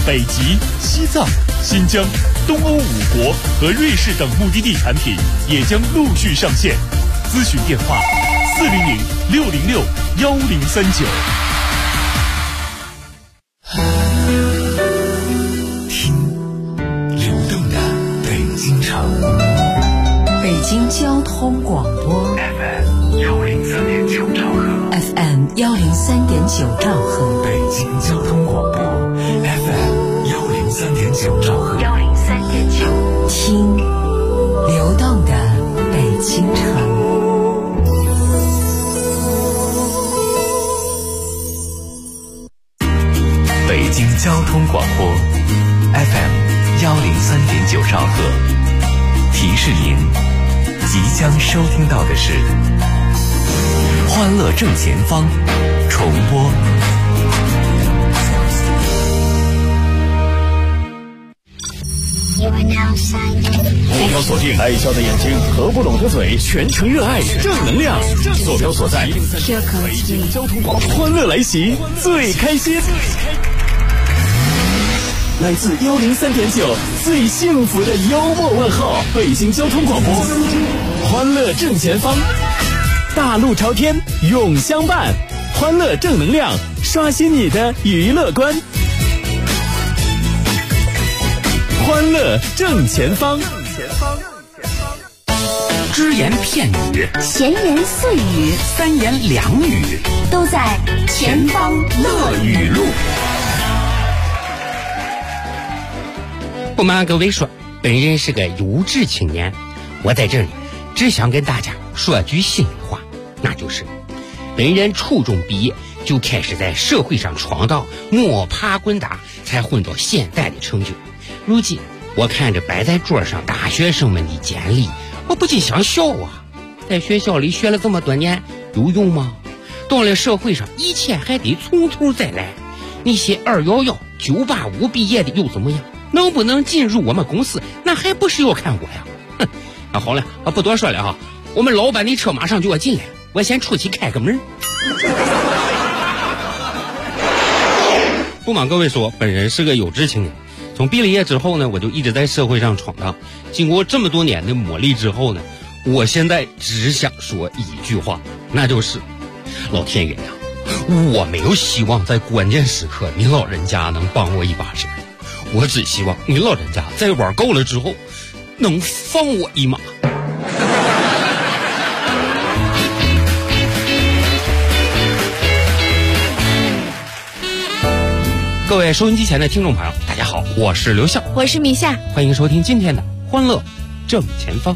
北极、西藏、新疆、东欧5国和瑞士等目的地产品也将陆续上线。咨询电话：400-606-1039。 听流动的北京城， 北京交通广播 FM103.9兆赫 ，FM103.9兆赫， 北京交通广播 FM103.9兆赫 ，103.9，听流动的北京城。 北京交通广播 FM103.9兆赫，提示您即将收听到的是欢乐正前方重播。 坐标锁定爱笑的眼睛，合不拢的嘴，全程热爱正能量。坐标所在北京交通广播，欢乐来袭，最开心。来自103.9最幸福的幽默问候，北京交通广播，欢乐正前方，大路朝天永相伴，欢乐正能量，刷新你的娱乐观。欢乐正前方， 只言片语， 闲言碎语， 三言两语， 都在前方乐语录。 不瞒各位说，本人是个优质青年，我在这里只想跟大家说句心里话，那就是本人初中毕业就开始在社会上闯荡，摸爬滚打，才混到现在的成就。如今我看着摆在桌上大学生们的简历，我不禁想笑啊，在学校里学了这么多年有用吗？到了社会上一切还得从头再来。那些211、985毕业的又怎么样？能不能进入我们公司，那还不是要看我呀。哼，那好了，不多说了哈，我们老板的车马上就要进来，我先出去开个门。不瞒各位说，本人是个有志青年，从毕了业之后呢，我就一直在社会上闯荡。经过这么多年的磨砺之后呢，我现在只想说一句话，那就是老天爷呀，我没有希望在关键时刻你老人家能帮我一把手，我只希望你老人家在玩够了之后能放我一马。各位收音机前的听众朋友，大家好，我是刘笑， 我是米夏， 欢迎收听今天的欢乐正前方。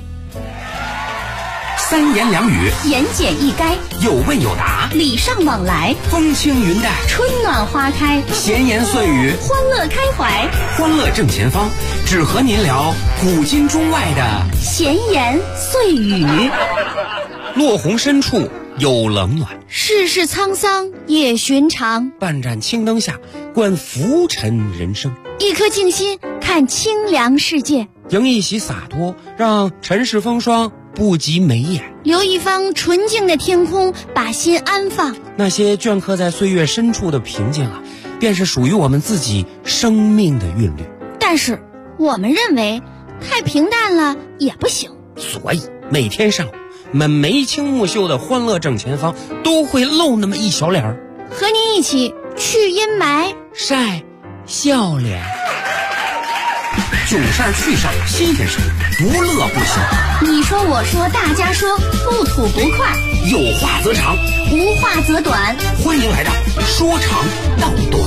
三言两语， 言简意赅， 有问有答， 礼尚往来， 风轻云淡， 春暖花开， 闲言碎语， 欢乐开怀， 欢乐正前方，只和您聊古今中外的闲言碎语。 落红深处有冷暖， 世事沧桑也寻常， 半盏青灯下观浮沉人生， 一颗静心看清凉世界， 迎一袭洒脱，让尘世风霜不及眉眼， 留一方纯净的天空，把心安放。 那些镌刻在岁月深处的平静啊，便是属于我们自己生命的韵律。 但是我们认为太平淡了也不行， 所以每天上午我们眉清目秀的欢乐正前方都会露那么一小脸儿， 和您一起去阴霾， 晒笑脸。 囧事儿趣事儿新鲜事儿，不乐不行。 你说我说大家说，不吐不快， 有话则长， 无话则短。 欢迎来到说长道短。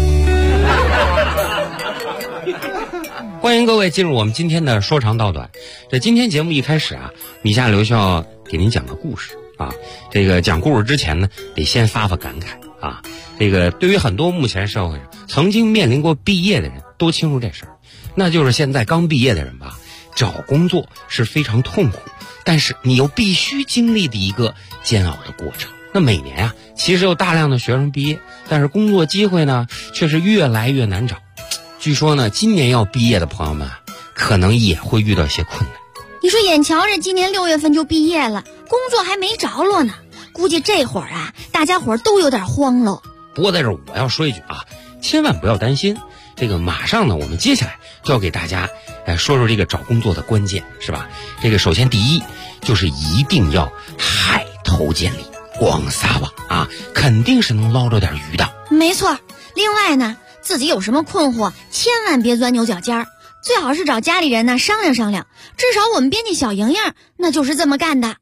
欢迎各位进入我们今天的说长道短。这今天节目一开始啊，米夏刘笑给您讲个故事啊。这个讲故事之前呢，得先发感慨啊。这个对于很多目前社会上曾经面临过毕业的人都清楚这事儿，那就是现在刚毕业的人吧，找工作是非常痛苦，但是你又必须经历的一个煎熬的过程。那每年啊，其实有大量的学生毕业，但是工作机会呢，却是越来越难找。据说呢，今年要毕业的朋友们可能也会遇到一些困难。 你说眼瞧着今年6月份就毕业了，工作还没着落呢，估计这会儿啊，大家伙都有点慌了。 不过在这儿我要说一句啊，千万不要担心， 这个马上呢，我们接下来就要给大家说说这个找工作的关键，是吧？这个首先第一就是一定要海投简历，光撒网啊，肯定是能捞着点鱼的。 没错。另外呢，自己有什么困惑，千万别钻牛角尖儿，最好是找家里人呢商量商量。至少我们编辑小莹莹那就是这么干的。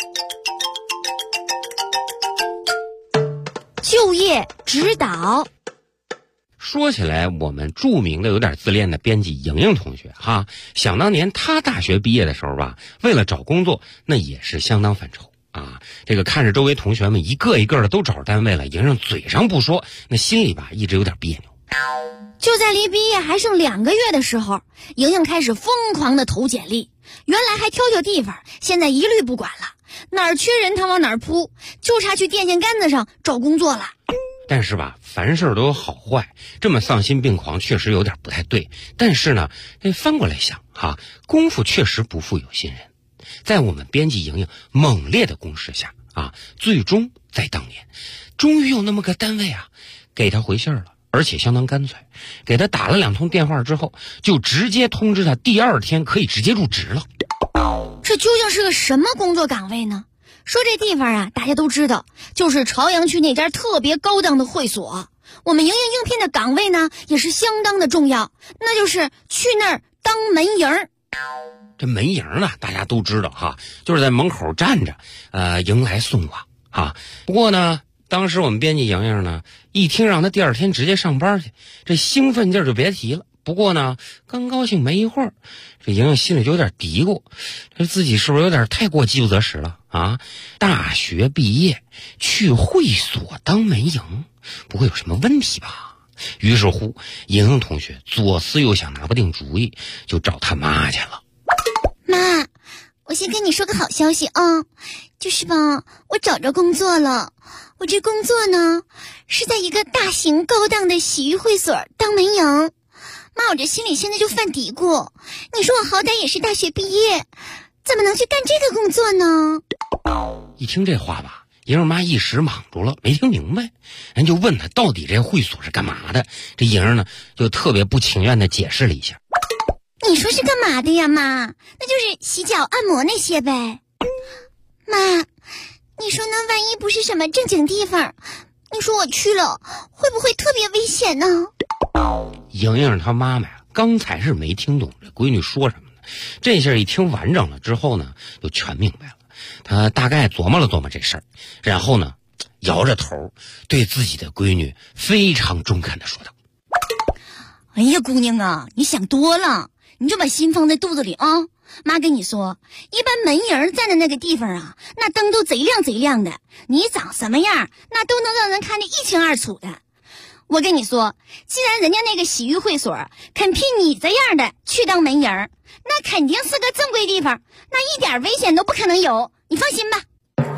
就业指导。 说起来，我们著名的有点自恋的编辑莹莹同学哈，想当年她大学毕业的时候吧，为了找工作那也是相当犯愁啊。这个看着周围同学们一个一个的都找着单位了，莹莹嘴上不说，那心里吧一直有点别扭。 就在离毕业还剩2个月的时候，莹莹开始疯狂的投简历，原来还挑地方，现在一律不管了，哪儿缺人他往哪儿扑，就差去电线杆子上找工作了。 但是吧，凡事都有好坏，这么丧心病狂确实有点不太对。但是呢，翻过来想哈，功夫确实不负有心人。在我们编辑莹莹猛烈的攻势下啊，最终在当年，终于有那么个单位啊，给他回信了，而且相当干脆，给他打了2通电话之后，就直接通知他第2天可以直接入职了。 这究竟是个什么工作岗位呢？说这地方啊，大家都知道，就是朝阳区那家特别高档的会所。我们莹莹应聘的岗位呢，也是相当的重要，那就是去那儿当门迎。 这门迎呢，大家都知道哈，就是在门口站着，迎来送往啊。不过呢，当时我们编辑莹莹呢，一听让他第2天直接上班去，这兴奋劲儿就别提了。不过呢，刚高兴没一会儿，这莹莹心里就有点嘀咕，这自己是不是有点太过饥不择食了啊？大学毕业去会所当门迎，不会有什么问题吧？于是乎，莹莹同学左思右想，拿不定主意，就找他妈去了。 妈，我先跟你说个好消息啊，就是吧，我找着工作了。我这工作呢，是在一个大型高档的洗浴会所当门迎。妈，我这心里现在就犯嘀咕，你说我好歹也是大学毕业，怎么能去干这个工作呢？ 一听这话吧，莹莹妈一时莽住了，没听明白，人就问她到底这会所是干嘛的。这莹莹呢，就特别不情愿的解释了一下。 你说是干嘛的呀，妈？那就是洗脚按摩那些呗。妈，你说那万一不是什么正经地方，你说我去了会不会特别危险呢？ 莹莹她妈妈呀，刚才是没听懂这闺女说什么呢，这下一听完整了之后呢，就全明白了。她大概琢磨了琢磨这事儿，然后呢，摇着头对自己的闺女非常中肯的说道： 哎呀，姑娘啊，你想多了，你就把心放在肚子里啊。妈跟你说，一般门迎站的那个地方啊，那灯都贼亮贼亮的，你长什么样那都能让人看得一清二楚的。我跟你说，既然人家那个洗浴会所肯聘你这样的去当门迎，那肯定是个正规地方，那一点危险都不可能有，你放心吧。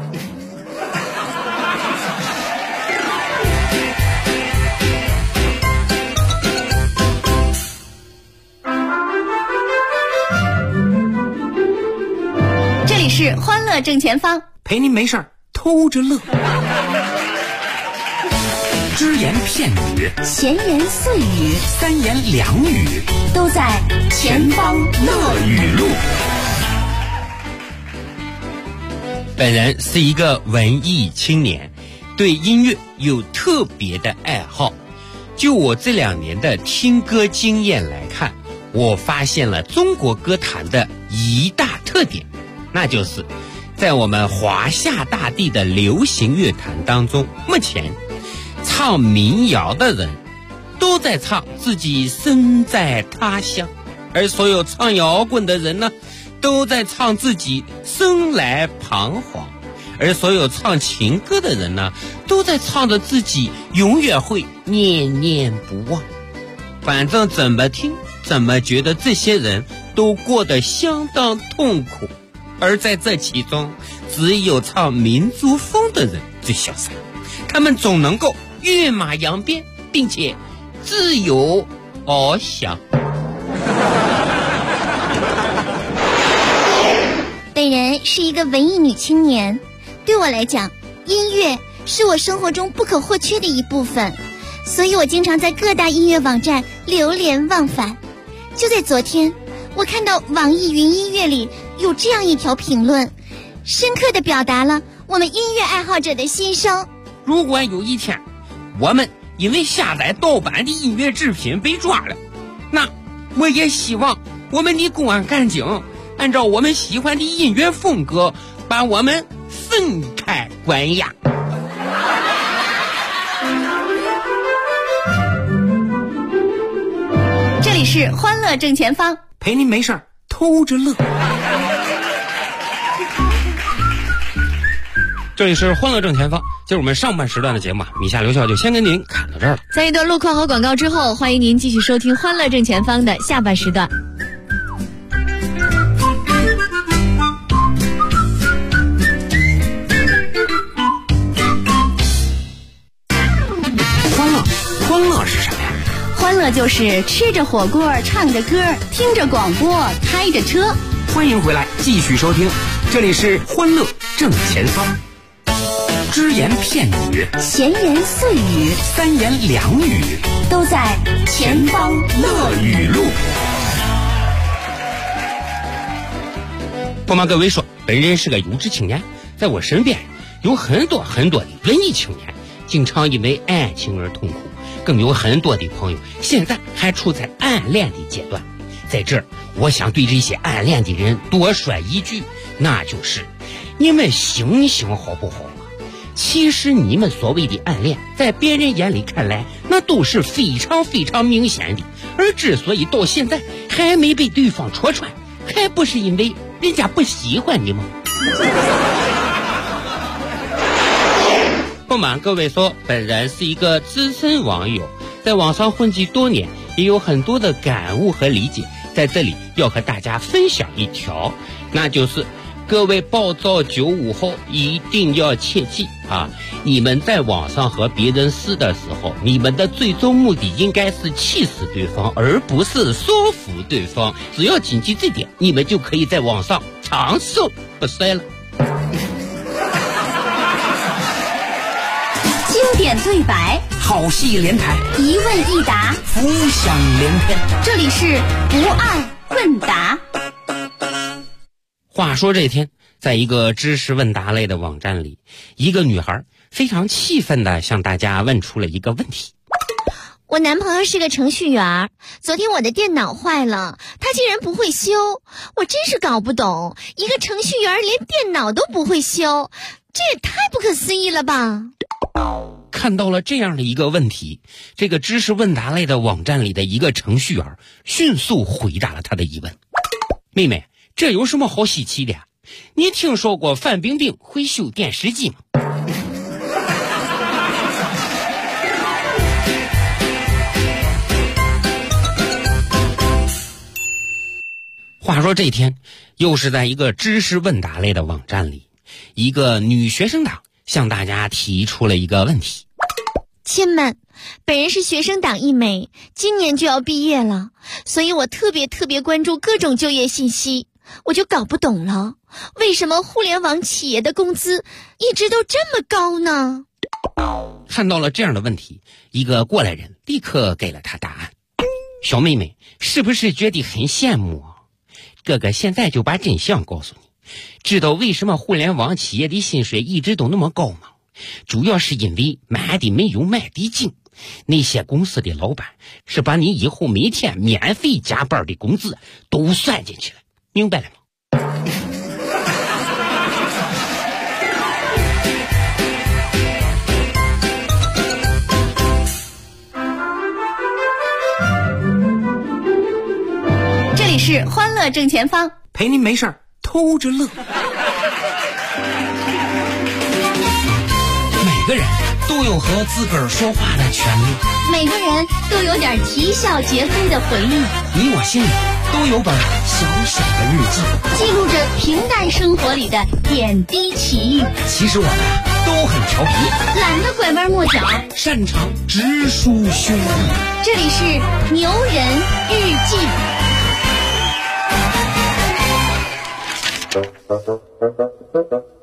这里是欢乐正前方， 陪您没事儿偷着乐。只言片语， 闲言碎语， 三言两语， 都在前方乐语录。 本人是一个文艺青年，对音乐有特别的爱好。就我这2年的听歌经验来看，我发现了中国歌坛的一大特点，那就是在我们华夏大地的流行乐坛当中，目前唱民谣的人都在唱自己身在他乡，而所有唱摇滚的人呢，都在唱自己生来彷徨，而所有唱情歌的人呢，都在唱着自己永远会念念不忘。反正怎么听怎么觉得这些人都过得相当痛苦，而在这其中，只有唱民族风的人最潇洒，他们总能够跃马扬鞭，并且自由翱翔。 本人是一个文艺女青年，对我来讲，音乐是我生活中不可或缺的一部分。 所以我经常在各大音乐网站流连忘返。就在昨天，我看到网易云音乐里有这样一条评论，深刻地表达了我们音乐爱好者的心声。 如果有一天我们因为下载盗版的音乐制品被抓了，那我也希望我们的公安干警按照我们喜欢的音乐风格把我们分开关押。 这里是欢乐正前方， 陪您没事偷着乐。这里是欢乐正前方，就是我们上半时段的节目，米夏刘笑就先跟您看到这儿了。 在一段路况和广告之后，欢迎您继续收听欢乐正前方的下半时段。 欢乐是什么呀？ 欢乐就是吃着火锅，唱着歌，听着广播，开着车。 欢迎回来，继续收听，这里是欢乐正前方。只言片语， 闲言碎语， 三言两语， 都在前方乐语录。不瞒各位说，本人是个有志青年，在我身边有很多的文艺青年，经常因为爱情而痛苦，更有很多的朋友现在还处在暗恋的阶段。在这儿，我想对这些暗恋的人多说一句，那就是你们醒醒好不好啊？其实你们所谓的暗恋，在别人眼里看来，那都是非常明显的，而之所以到现在还没被对方戳穿，还不是因为人家不喜欢你吗？不瞒各位说，本人是一个资深网友，在网上混迹多年，也有很多的感悟和理解，在这里要和大家分享一条，那就是各位暴躁95后一定要切记啊！你们在网上和别人撕的时候，你们的最终目的应该是气死对方，而不是说服对方。只要谨记这点，你们就可以在网上长寿不衰了。 经典对白， 好戏连台， 一问一答， 浮想联翩。 这里是不二问答。 话说这天，在一个知识问答类的网站里，一个女孩非常气愤地向大家问出了一个问题。 我男朋友是个程序员，昨天我的电脑坏了，他竟然不会修，我真是搞不懂，一个程序员连电脑都不会修，这也太不可思议了吧。 看到了这样的一个问题，这个知识问答类的网站里的一个程序员迅速回答了他的疑问。妹妹，这有什么好稀奇的？你听说过范冰冰会修电视机吗？话说这天，又是在一个知识问答类的网站里，一个女学生党向大家提出了一个问题。 亲们，本人是学生党一枚，今年就要毕业了，所以我特别关注各种就业信息。我就搞不懂了，为什么互联网企业的工资一直都这么高呢？ 看到了这样的问题，一个过来人立刻给了他答案。小妹妹，是不是觉得很羡慕啊？哥哥现在就把真相告诉你，知道为什么互联网企业的薪水一直都那么高吗？主要是因为买的没有卖的精，那些公司的老板是把你以后每天免费加班的工资都算进去了，明白了吗？ 这里是欢乐正前方， 陪您没事偷着乐。每个人都有和自个儿说话的权利， 每个人都有点啼笑皆非的回忆， 你我心里都有本小小的日记， 记录着平淡生活里的点滴奇遇。 其实我们都很调皮， 懒得拐弯抹角， 擅长直抒胸臆。 这里是牛人日记。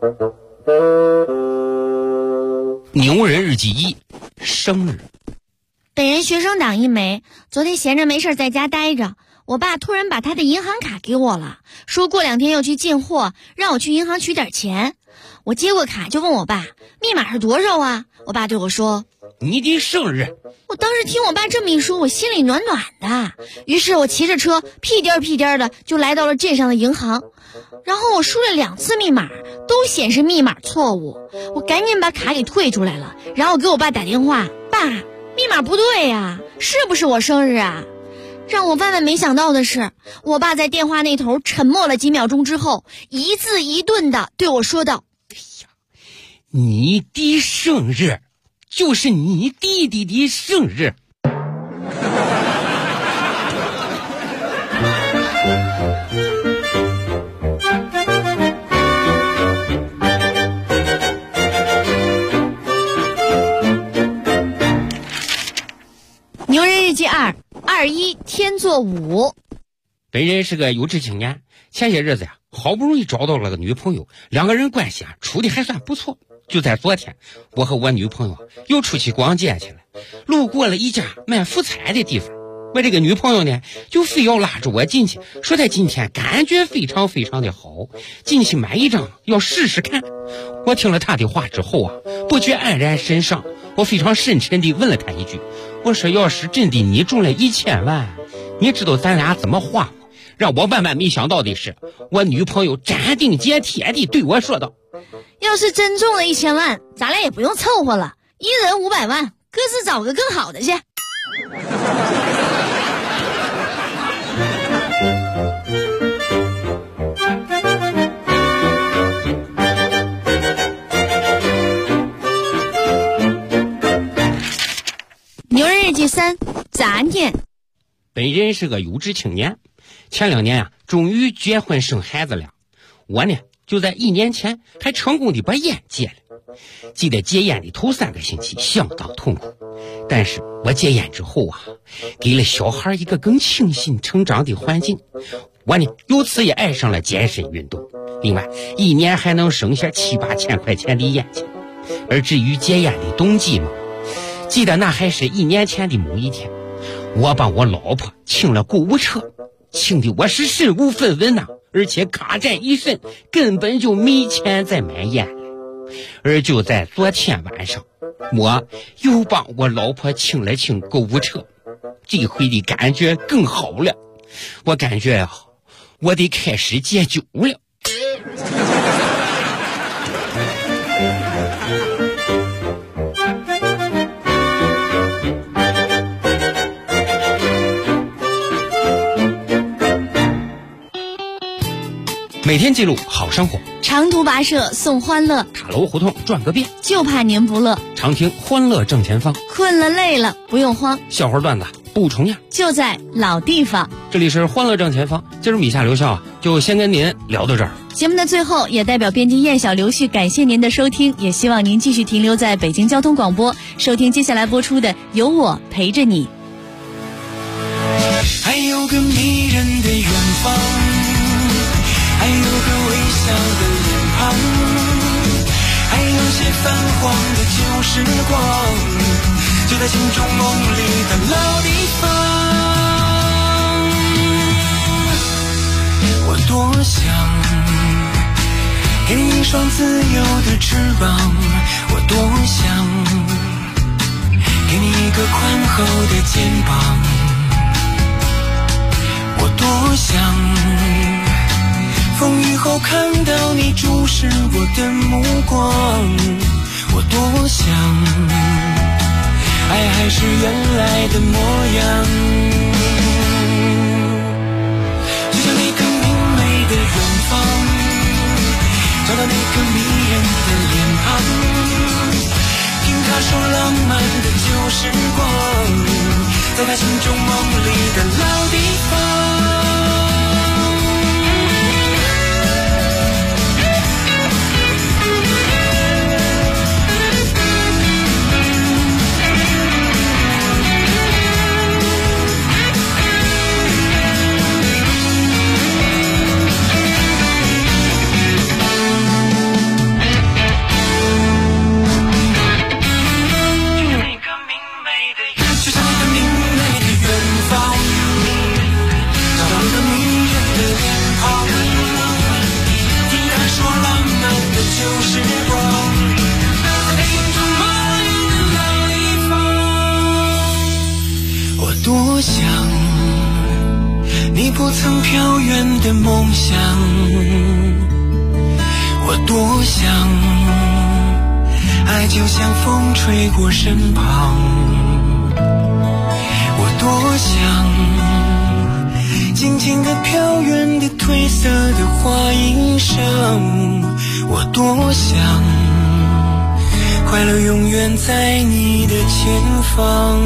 牛人日记1，生日。 本人学生党一枚，昨天闲着没事在家待着，我爸突然把他的银行卡给我了，说过2天要去进货，让我去银行取点钱。我接过卡就问我爸密码是多少啊？我爸对我说你的生日。 我当时听我爸这么一说，我心里暖暖的，于是我骑着车屁颠屁颠的就来到了镇上的银行，然后我输了2次密码，都显示密码错误，我赶紧把卡给退出来了，然后给我爸打电话，爸，密码不对呀，是不是我生日啊？让我万万没想到的是，我爸在电话那头沉默了几秒钟之后，一字一顿的对我说道， 哎呀，你的生日就是你弟弟的生日。 牛人日记221天作5。 本人是个有志青年，前些日子呀，好不容易找到了个女朋友，2个人关系啊处的还算不错。就在昨天，我和我女朋友又出去逛街去了，路过了一家卖福彩的地方，我这个女朋友呢就非要拉着我进去，说她今天感觉非常非常的好，进去买一张要试试看。我听了她的话之后啊，不觉黯然神伤。我非常深沉地问了她一句，我说要是真的你中了1000万，你知道咱俩怎么花吗？让我万万没想到的是，我女朋友斩钉截铁地对我说道， 要是真中了1000万，咱俩也不用凑合了，一人500万，各自找个更好的去。牛人日记3杂念。 本人是个有志青年，前2年啊，终于结婚生孩子了。我呢，就在1年前还成功的把烟戒了。记得戒烟的头3个星期相当痛苦，但是我戒烟之后啊，给了小孩一个更清新成长的环境。我呢，由此也爱上了健身运动。另外，1年还能省下7、8千块钱的烟钱。而至于戒烟的动机嘛，记得那还是1年前的某一天，我把我老婆请了购物车，请的我是身无分文呐，而且卡债一身，根本就没钱再买烟了。而就在昨天晚上，我又帮我老婆请了请购物车，这回的感觉更好了。我感觉啊，我得开始戒酒了。每天记录好生活， 长途跋涉送欢乐， 塔楼胡同转个遍， 就怕您不乐。 常听欢乐正前方， 困了累了不用慌， 笑话段子不重样， 就在老地方。 这里是欢乐正前方，今儿米下留校啊，就先跟您聊到这儿。 节目的最后，也代表编辑燕小刘旭感谢您的收听，也希望您继续停留在北京交通广播，收听接下来播出的《有我陪着你》。 还有个迷人的远方，还有个微笑的脸庞，还有些泛黄的旧时光，就在心中梦里的老地方。我多想给你一双自由的翅膀，我多想给你一个宽厚的肩膀，我多想风雨后看到你注视我的目光，我多想爱还是原来的模样，就像那个明媚的远方，找到那个迷人的脸庞，听他说浪漫的旧时光，在他心中梦里的老地方。 你不曾飘远的梦想，我多想，爱就像风吹过身旁，我多想，静静地飘远的褪色的花衣裳，我多想，快乐永远在你的前方。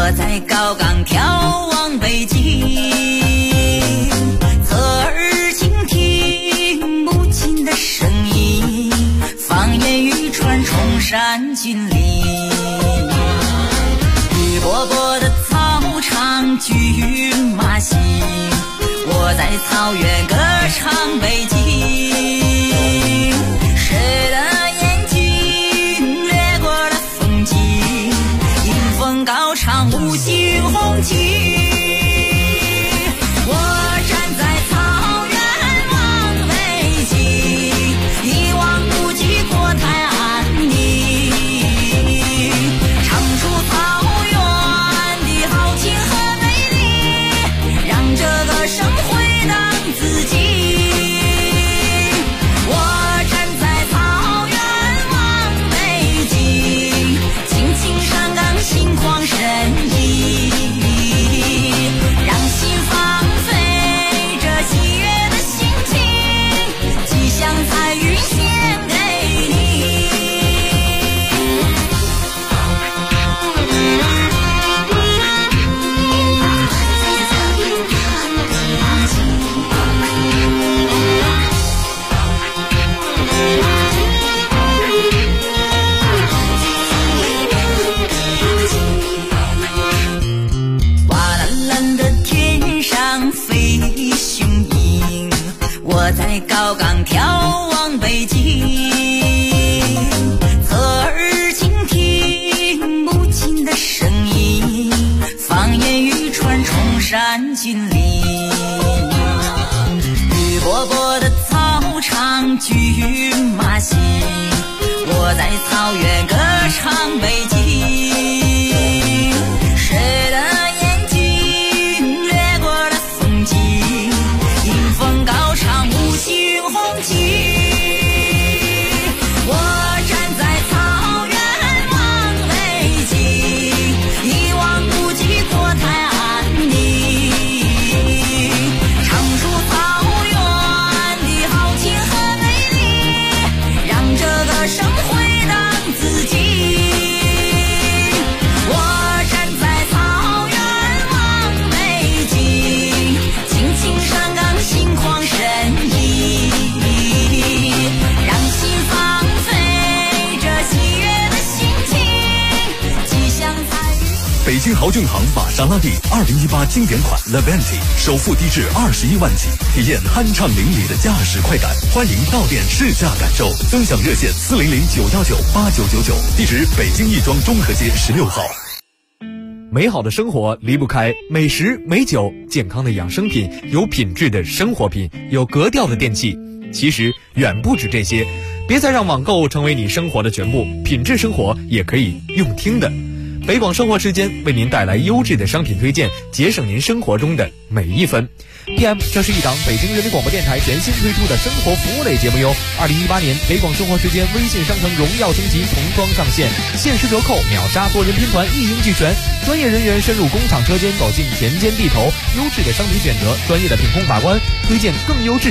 我在高岗眺望北京，侧耳倾听母亲的声音，方言语传崇山峻岭。雨薄薄的草场骏马行，我在草原歌唱北京。谁的眼睛掠过了风景，迎风高唱五星红旗。我站在草原望北京，一望无际国泰安宁，唱出草原的豪情和美丽，让这个生回荡自己。我站在草原望北京，青青山岗心旷神怡，让心放飞这喜悦的心情，吉祥彩云献给你。哇蓝蓝的天上飞雄鹰，我在高岗眺望北京，侧耳倾听母亲的声音，方言语传崇山峻岭。雨薄薄的草场骏马行，我在草原歌唱北京。谁的眼睛掠过了风景，迎风高唱五星红旗。我站在草原望北京，一望无际国泰安宁，唱出草原的豪情和美丽，让这个生回荡自己。我站在草原望北京，青青山岗心旷神怡，让心放飞这喜悦的心情，吉祥彩云。 北京豪骏堂玛莎拉蒂2018经典款 Levante 首付低至21万起，体验酣畅淋漓的驾驶快感。欢迎到店试驾感受，尊享热线400-919-8999，地址北京亦庄中和街16号。 美好的生活离不开美食美酒，健康的养生品，有品质的生活品，有格调的电器。其实远不止这些，别再让网购成为你生活的全部，品质生活也可以用听的。北广生活时间为您带来优质的商品推荐，节省您生活中的每一分。PM， 这是一档北京人民广播电台全新推出的生活服务类节目哟。2018年北广生活时间微信商城荣耀升级重装上线，限时折扣，秒杀多人拼团，一应俱全。专业人员深入工厂车间，走进田间地头，优质的商品选择，专业的品控把关，推荐更优质